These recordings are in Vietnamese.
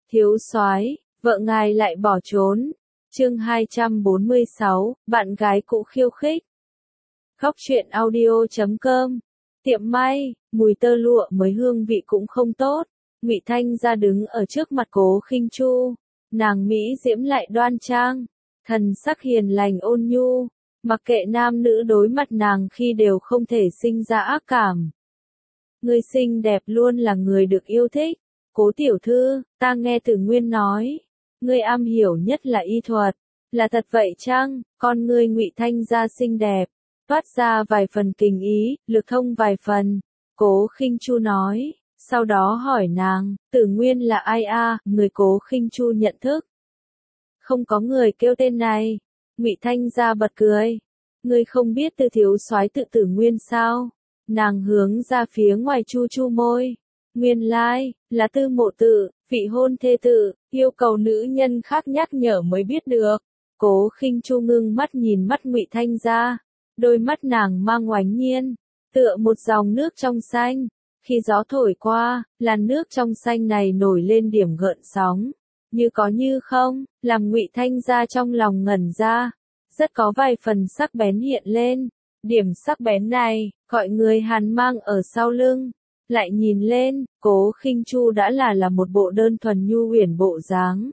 Thiếu soái, vợ ngài lại bỏ trốn. Chương 246, bạn gái cũ khiêu khích. Khóc chuyện audio.com. Tiệm may, mùi tơ lụa mới hương vị cũng không tốt. Ngụy Thanh ra đứng ở trước mặt Cố Khinh Chu, nàng mỹ diễm lại đoan trang, thần sắc hiền lành ôn nhu, mặc kệ nam nữ đối mặt nàng khi đều không thể sinh ra ác cảm. Người xinh đẹp luôn là người được yêu thích. Cố tiểu thư, ta nghe Tử Nguyên nói, ngươi am hiểu nhất là y thuật, là thật vậy chăng? Con ngươi Ngụy Thanh ra xinh đẹp, toát ra vài phần tình ý, lực thông vài phần. Cố Khinh Chu nói, sau đó hỏi nàng, Tử Nguyên là ai a? Người Cố Khinh Chu nhận thức. Không có người kêu tên này. Ngụy Thanh ra bật cười. Ngươi không biết Tư thiếu soái tự Tử Nguyên sao? Nàng hướng ra phía ngoài chu chu môi. Nguyên lai, là Tư Mộ Tự, vị hôn thê tự, yêu cầu nữ nhân khác nhắc nhở mới biết được. Cố Khinh Chu ngưng mắt nhìn mắt Ngụy Thanh ra, đôi mắt nàng mang oánh nhiên, tựa một dòng nước trong xanh. Khi gió thổi qua, làn nước trong xanh này nổi lên điểm gợn sóng, như có như không, làm Ngụy Thanh ra trong lòng ngẩn ra, rất có vài phần sắc bén hiện lên. Điểm sắc bén này, gọi người hàn mang ở sau lưng. Lại nhìn lên, Cố Khinh Chu đã là một bộ đơn thuần nhu uyển bộ dáng.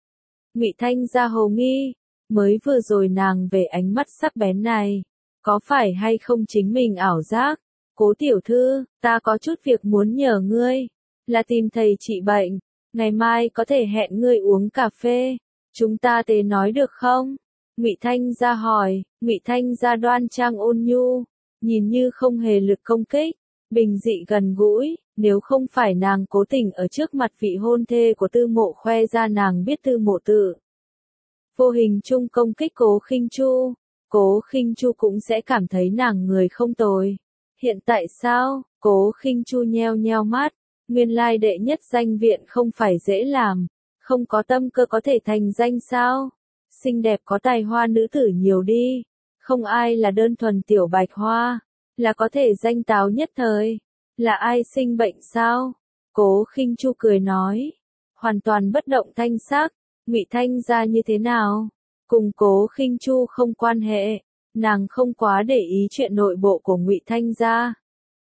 Ngụy Thanh ra hồ nghi, mới vừa rồi nàng về ánh mắt sắc bén này, có phải hay không chính mình ảo giác? Cố tiểu thư, ta có chút việc muốn nhờ ngươi, là tìm thầy trị bệnh, ngày mai có thể hẹn ngươi uống cà phê, chúng ta tế nói được không? Ngụy Thanh ra hỏi. Ngụy Thanh ra đoan trang ôn nhu, nhìn như không hề lực công kích, bình dị gần gũi, nếu không phải nàng cố tình ở trước mặt vị hôn thê của Tư Mộ khoe ra nàng biết Tư Mộ Tự, vô hình chung công kích Cố Khinh Chu, Cố Khinh Chu cũng sẽ cảm thấy nàng người không tồi. Hiện tại sao? Cố Khinh Chu nheo nheo mắt, nguyên lai đệ nhất danh viện không phải dễ làm, không có tâm cơ có thể thành danh sao? Xinh đẹp có tài hoa nữ tử nhiều đi, không ai là đơn thuần tiểu bạch hoa, là có thể danh táo nhất thời. Là ai sinh bệnh sao? Cố Khinh Chu cười nói, hoàn toàn bất động thanh sắc. Ngụy Thanh ra như thế nào? Cùng Cố Khinh Chu không quan hệ, nàng không quá để ý chuyện nội bộ của Ngụy Thanh gia.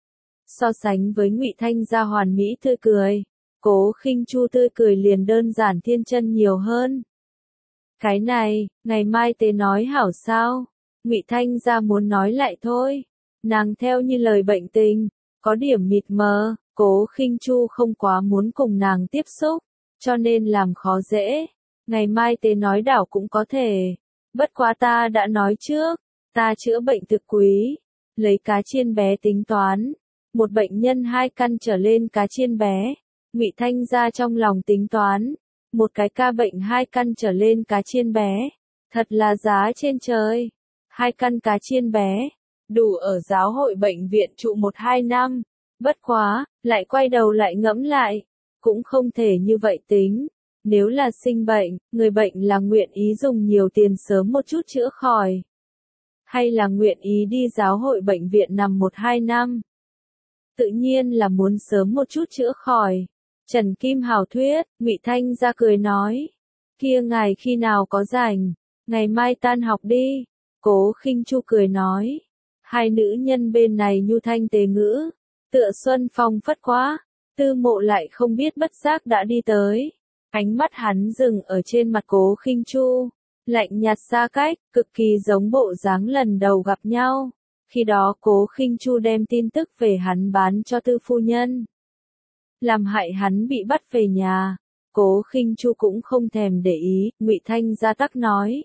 So sánh với Ngụy Thanh gia hoàn mỹ tươi cười, Cố Khinh Chu tươi cười liền đơn giản thiên chân nhiều hơn. Cái này, ngày mai tế nói hảo sao? Ngụy Thanh gia muốn nói lại thôi. Nàng theo như lời bệnh tình, có điểm mịt mờ, Cố Khinh Chu không quá muốn cùng nàng tiếp xúc, cho nên làm khó dễ. Ngày mai tế nói đảo cũng có thể. Bất quá ta đã nói trước, ta chữa bệnh thực quý, lấy cá chiên bé tính toán, một bệnh nhân 2 căn trở lên cá chiên bé. Ngụy Thanh ra trong lòng tính toán, một cái ca bệnh 2 căn trở lên cá chiên bé, thật là giá trên trời. 2 căn cá chiên bé, đủ ở giáo hội bệnh viện trụ 1-2 năm. Bất quá, lại quay đầu lại ngẫm lại, cũng không thể như vậy tính. Nếu là sinh bệnh, người bệnh là nguyện ý dùng nhiều tiền sớm một chút chữa khỏi, hay là nguyện ý đi giáo hội bệnh viện nằm 1-2 năm? Tự nhiên là muốn sớm một chút chữa khỏi. Trần Kim Hào thuyết. Ngụy Thanh ra cười nói, kia ngài khi nào có rảnh? Ngày mai tan học đi. Cố Khinh Chu cười nói. Hai nữ nhân bên này nhu thanh tế ngữ, tựa xuân phong phất quá. Tư Mộ lại không biết bất giác đã đi tới. Ánh mắt hắn dừng ở trên mặt Cố Khinh Chu, lạnh nhạt xa cách, cực kỳ giống bộ dáng lần đầu gặp nhau. Khi đó Cố Khinh Chu đem tin tức về hắn bán cho Tư phu nhân, làm hại hắn bị bắt về nhà. Cố Khinh Chu cũng không thèm để ý. Ngụy Thanh gia tắc nói,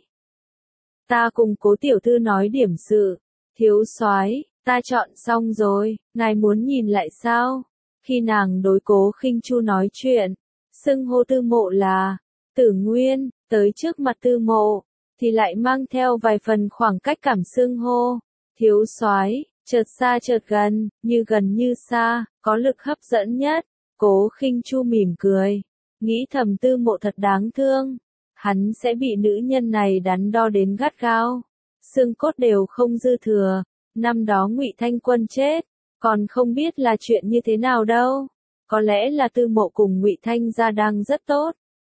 ta cùng Cố tiểu thư nói điểm sự. Thiếu soái, ta chọn xong rồi, ngài muốn nhìn lại sao? Khi nàng đối Cố Khinh Chu nói chuyện, xưng hô Tư Mộ là Tử Nguyên, tới trước mặt Tư Mộ, thì lại mang theo vài phần khoảng cách cảm xưng hô. Thiếu soái, chợt xa chợt gần như xa, có lực hấp dẫn nhất. Cố Khinh Chu mỉm cười, nghĩ thầm Tư Mộ thật đáng thương, hắn sẽ bị nữ nhân này đắn đo đến gắt gao, xương cốt đều không dư thừa. Năm đó Ngụy Thanh Quân chết, còn không biết là chuyện như thế nào đâu. Có lẽ là Tư Mộ cùng Ngụy Thanh gia đang rất tốt,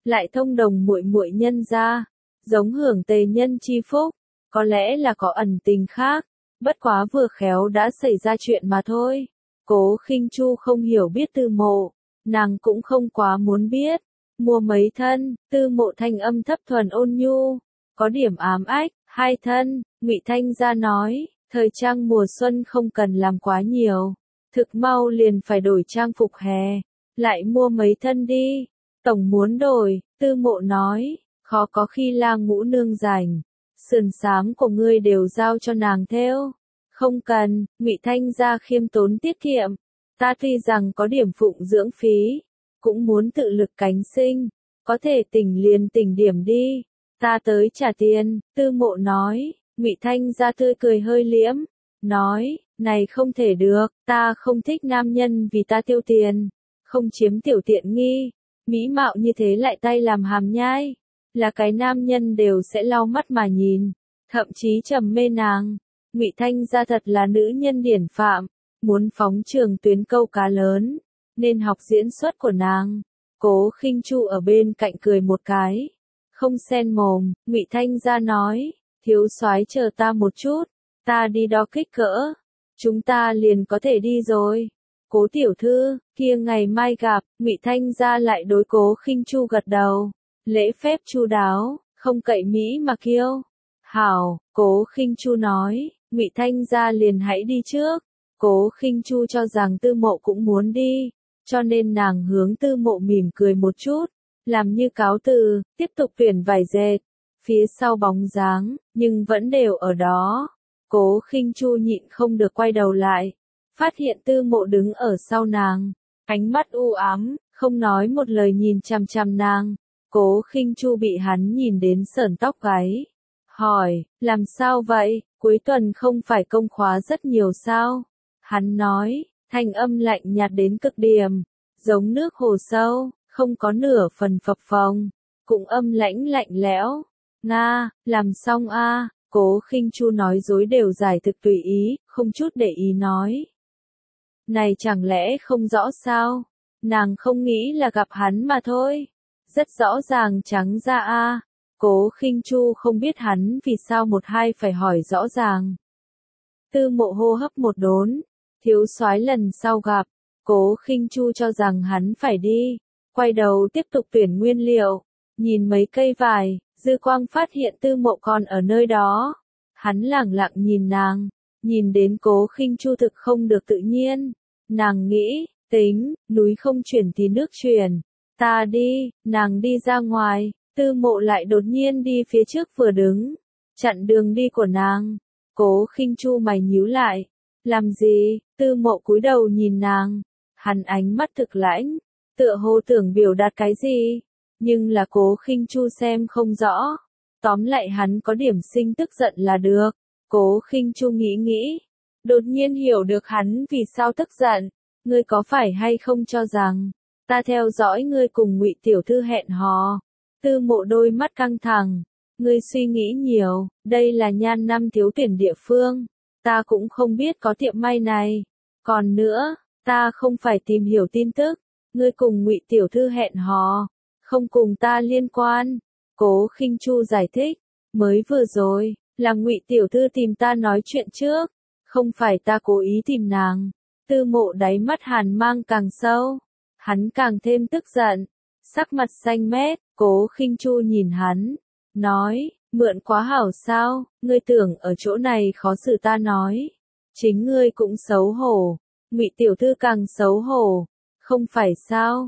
lại thông đồng muội muội nhân gia, giống hưởng tề nhân chi phúc, có lẽ là có ẩn tình khác, bất quá vừa khéo đã xảy ra chuyện mà thôi. Cố Khinh Chu không hiểu biết Tư Mộ, nàng cũng không quá muốn biết. Mua mấy thân, Tư Mộ thanh âm thấp thuần ôn nhu, có điểm ám ách, 2 thân, Ngụy Thanh gia nói, thời trang mùa xuân không cần làm quá nhiều, thực mau liền phải đổi trang phục hè, lại mua mấy thân đi. Tổng muốn đổi, Tư Mộ nói, khó có khi La Ngũ nương rảnh, sườn xám của ngươi đều giao cho nàng thêu. Không cần, Ngụy Thanh gia khiêm tốn tiết kiệm, ta tuy rằng có điểm phụng dưỡng phí, cũng muốn tự lực cánh sinh, có thể tỉnh liền tỉnh điểm đi, ta tới trả tiền. Tư Mộ nói. Ngụy Thanh gia tươi cười hơi liễm, nói, này không thể được, ta không thích nam nhân vì ta tiêu tiền, không chiếm tiểu tiện nghi, mỹ mạo như thế lại tay làm hàm nhai, là cái nam nhân đều sẽ lau mắt mà nhìn, thậm chí trầm mê nàng. Ngụy Thanh gia thật là nữ nhân điển phạm, muốn phóng trường tuyến câu cá lớn, nên học diễn xuất của nàng. Cố Khinh Chu ở bên cạnh cười một cái, không xen mồm. Ngụy Thanh gia nói, thiếu soái chờ ta một chút, ta đi đo kích cỡ, chúng ta liền có thể đi rồi. Cố tiểu thư, kia ngày mai gặp. Ngụy Thanh gia lại đối Cố Khinh Chu gật đầu, lễ phép chu đáo, không cậy mỹ mà kiêu. Hảo, Cố Khinh Chu nói. Ngụy Thanh gia liền hãy đi trước. Cố Khinh Chu cho rằng Tư Mộ cũng muốn đi, cho nên nàng hướng Tư Mộ mỉm cười một chút, làm như cáo từ, tiếp tục tuyển vải dệt. Phía sau bóng dáng, nhưng vẫn đều ở đó. Cố Khinh Chu nhịn không được quay đầu lại, phát hiện Tư Mộ đứng ở sau nàng, ánh mắt u ám, không nói một lời nhìn chằm chằm nàng. Cố Khinh Chu bị hắn nhìn đến sởn tóc gáy, hỏi, làm sao vậy, cuối tuần không phải công khóa rất nhiều sao? Hắn nói, thanh âm lạnh nhạt đến cực điểm, giống nước hồ sâu, không có nửa phần phập phồng, cũng âm lãnh lạnh lẽo. Nga, làm xong a. Cố Khinh Chu nói dối đều giải thực tùy ý, không chút để ý nói. Này chẳng lẽ không rõ sao? Nàng không nghĩ là gặp hắn mà thôi. Rất rõ ràng trắng ra a. Cố Khinh Chu không biết hắn vì sao một hai phải hỏi rõ ràng. Tư Mộ hô hấp một đốn, thiếu soái lần sau gặp. Cố Khinh Chu cho rằng hắn phải đi, quay đầu tiếp tục tuyển nguyên liệu, nhìn mấy cây vải. Dư quang phát hiện Tư Mộ còn ở nơi đó. Hắn lẳng lặng nhìn nàng, nhìn đến Cố Khinh Chu thực không được tự nhiên. Nàng nghĩ, tính, núi không chuyển thì nước chuyển. Ta đi, nàng đi ra ngoài, Tư Mộ lại đột nhiên đi phía trước vừa đứng, chặn đường đi của nàng. Cố Khinh Chu mày nhíu lại, làm gì? Tư Mộ cúi đầu nhìn nàng, hắn ánh mắt thực lãnh, tựa hồ tưởng biểu đạt cái gì. Nhưng là Cố Khinh Chu xem không rõ. Tóm lại hắn có điểm sinh tức giận là được. Cố Khinh Chu nghĩ nghĩ, đột nhiên hiểu được hắn vì sao tức giận. Ngươi có phải hay không cho rằng ta theo dõi ngươi cùng Ngụy tiểu thư hẹn hò? Tư Mộ đôi mắt căng thẳng. Ngươi suy nghĩ nhiều, đây là Nhan năm thiếu tuyển địa phương, ta cũng không biết có tiệm may này. Còn nữa, ta không phải tìm hiểu tin tức, ngươi cùng Ngụy tiểu thư hẹn hò, không cùng ta liên quan. Cố Khinh Chu giải thích, mới vừa rồi, là Ngụy tiểu thư tìm ta nói chuyện trước, không phải ta cố ý tìm nàng. Tư Mộ đáy mắt hàn mang càng sâu, hắn càng thêm tức giận, sắc mặt xanh mét. Cố Khinh Chu nhìn hắn, nói, mượn quá hảo sao, ngươi tưởng ở chỗ này khó xử ta nói. Chính ngươi cũng xấu hổ, Ngụy tiểu thư càng xấu hổ, không phải sao?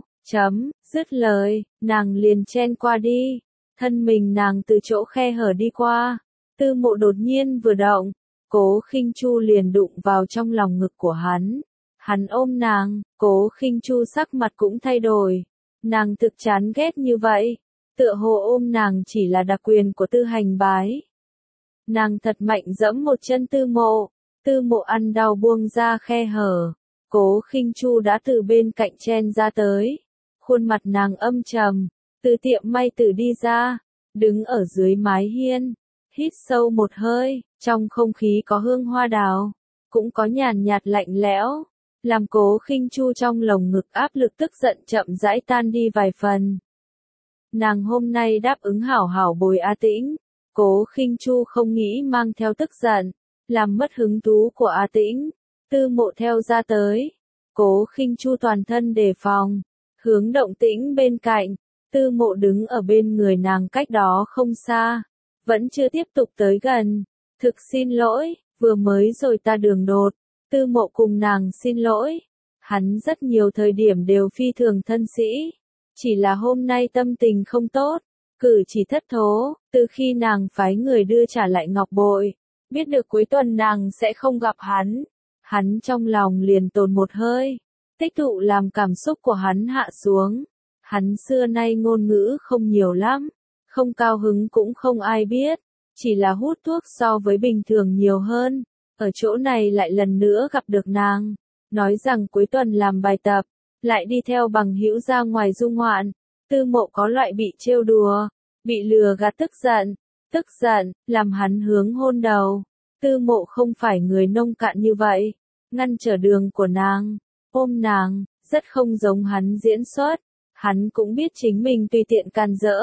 Dứt lời, nàng liền chen qua đi, thân mình nàng từ chỗ khe hở đi qua. Tư Mộ đột nhiên vừa động, Cố Khinh Chu liền đụng vào trong lòng ngực của hắn. Hắn ôm nàng, Cố Khinh Chu sắc mặt cũng thay đổi. Nàng thực chán ghét như vậy, tựa hồ ôm nàng chỉ là đặc quyền của Tư Hành Bái. Nàng thật mạnh giẫm một chân Tư Mộ, Tư Mộ ăn đau buông ra khe hở. Cố Khinh Chu đã từ bên cạnh chen ra tới. Khuôn mặt nàng âm trầm, từ tiệm may tử đi ra, đứng ở dưới mái hiên, hít sâu một hơi, trong không khí có hương hoa đào, cũng có nhàn nhạt lạnh lẽo, làm Cố Khinh Chu trong lồng ngực áp lực tức giận chậm rãi tan đi vài phần. Nàng hôm nay đáp ứng hảo hảo bồi A Tĩnh. Cố Khinh Chu không nghĩ mang theo tức giận, làm mất hứng thú của A Tĩnh. Tư Mộ theo ra tới. Cố Khinh Chu toàn thân đề phòng, hướng động tĩnh bên cạnh. Tư Mộ đứng ở bên người nàng cách đó không xa, vẫn chưa tiếp tục tới gần. Thực xin lỗi, vừa mới rồi ta đường đột. Tư Mộ cùng nàng xin lỗi. Hắn rất nhiều thời điểm đều phi thường thân sĩ, chỉ là hôm nay tâm tình không tốt, cử chỉ thất thố. Từ khi nàng phái người đưa trả lại ngọc bội, biết được cuối tuần nàng sẽ không gặp hắn trong lòng liền tồn một hơi, tích tụ làm cảm xúc của hắn hạ xuống. Hắn xưa nay ngôn ngữ không nhiều lắm, không cao hứng cũng không ai biết, chỉ là hút thuốc so với bình thường nhiều hơn. Ở chỗ này lại lần nữa gặp được nàng, nói rằng cuối tuần làm bài tập, lại đi theo bằng hữu ra ngoài du ngoạn. Tư Mộ có loại bị trêu đùa, bị lừa gạt tức giận, làm hắn hướng hôn đầu. Tư Mộ không phải người nông cạn như vậy, ngăn trở đường của nàng, ôm nàng, rất không giống hắn diễn xuất. Hắn cũng biết chính mình tùy tiện can dỡ.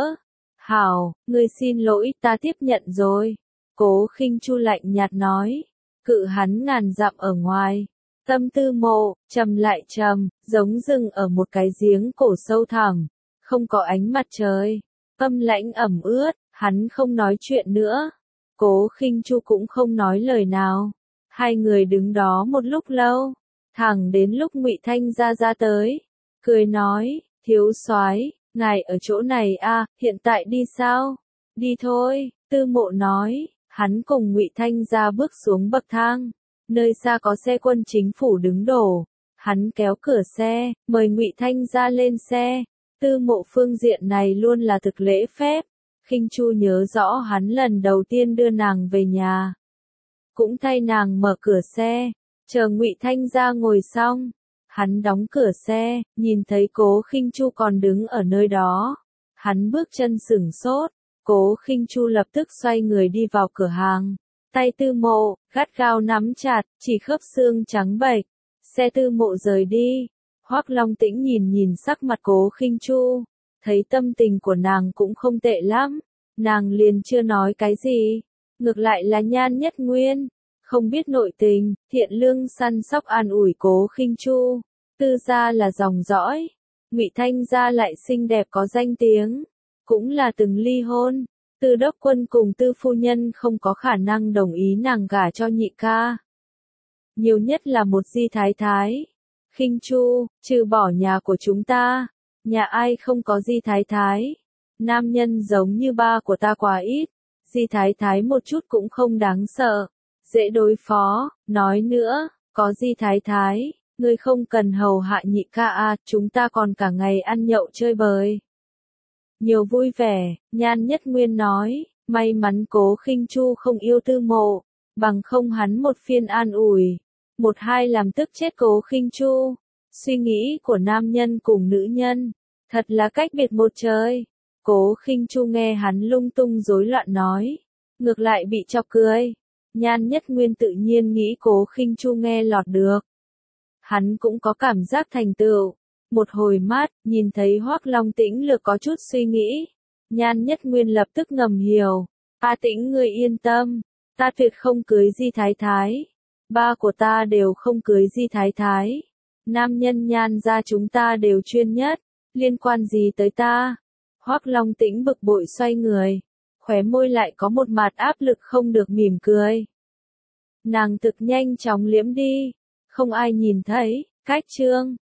Hảo, ngươi xin lỗi, ta tiếp nhận rồi. Cố Khinh Chu lạnh nhạt nói, cự hắn ngàn dặm ở ngoài. Tâm Tư Mộ, trầm lại trầm, giống rừng ở một cái giếng cổ sâu thẳm, không có ánh mặt trời, âm lãnh ẩm ướt. Hắn không nói chuyện nữa. Cố Khinh Chu cũng không nói lời nào. Hai người đứng đó một lúc lâu, thẳng đến lúc Ngụy Thanh ra tới, cười nói, thiếu soái, ngài ở chỗ này à, hiện tại đi sao? Đi thôi. Tư Mộ nói. Hắn cùng Ngụy Thanh ra bước xuống bậc thang, nơi xa có xe quân chính phủ đứng đổ. Hắn kéo cửa xe, mời Ngụy Thanh ra lên xe. Tư Mộ phương diện này luôn là thực lễ phép. Khinh Chu nhớ rõ hắn lần đầu tiên đưa nàng về nhà, cũng thay nàng mở cửa xe, chờ Ngụy Thanh ra ngồi xong. Hắn đóng cửa xe, nhìn thấy Cố Khinh Chu còn đứng ở nơi đó. Hắn bước chân sửng sốt. Cố Khinh Chu lập tức xoay người đi vào cửa hàng. Tay Tư Mộ, gắt gao nắm chặt, chỉ khớp xương trắng bệch. Xe Tư Mộ rời đi. Hoắc Long Tĩnh nhìn sắc mặt Cố Khinh Chu, thấy tâm tình của nàng cũng không tệ lắm. Nàng liền chưa nói cái gì. Ngược lại là Nhan Nhất Nguyên, không biết nội tình, thiện lương săn sóc an ủi Cố Khinh Chu. Tư gia là dòng dõi, Ngụy Thanh gia lại xinh đẹp có danh tiếng, cũng là từng ly hôn. Tư đốc quân cùng Tư phu nhân không có khả năng đồng ý nàng gả cho nhị ca. Nhiều nhất là một Di Thái Thái. Khinh Chu, trừ bỏ nhà của chúng ta, nhà ai không có Di Thái Thái? Nam nhân giống như ba của ta quá ít. Di Thái Thái một chút cũng không đáng sợ, dễ đối phó. Nói nữa, có Di Thái Thái, ngươi không cần hầu hạ nhị ca à, chúng ta còn cả ngày ăn nhậu chơi bời. Nhiều vui vẻ. Nhan Nhất Nguyên nói, may mắn Cố Khinh Chu không yêu Tư Mộ, bằng không hắn một phiên an ủi, một hai làm tức chết Cố Khinh Chu. Suy nghĩ của nam nhân cùng nữ nhân, thật là cách biệt một trời. Cố Khinh Chu nghe hắn lung tung rối loạn nói, ngược lại bị chọc cười. Nhan Nhất Nguyên tự nhiên nghĩ Cố Khinh Chu nghe lọt được. Hắn cũng có cảm giác thành tựu. Một hồi mát, nhìn thấy Hoắc Long Tĩnh lược có chút suy nghĩ. Nhan Nhất Nguyên lập tức ngầm hiểu. A Tĩnh ngươi yên tâm, ta tuyệt không cưới Di Thái Thái. Ba của ta đều không cưới Di Thái Thái. Nam nhân Nhan gia chúng ta đều chuyên nhất, liên quan gì tới ta? Hoắc Long Tĩnh bực bội xoay người, khóe môi lại có một mặt áp lực không được mỉm cười. Nàng thực nhanh chóng liễm đi, không ai nhìn thấy. Cách chương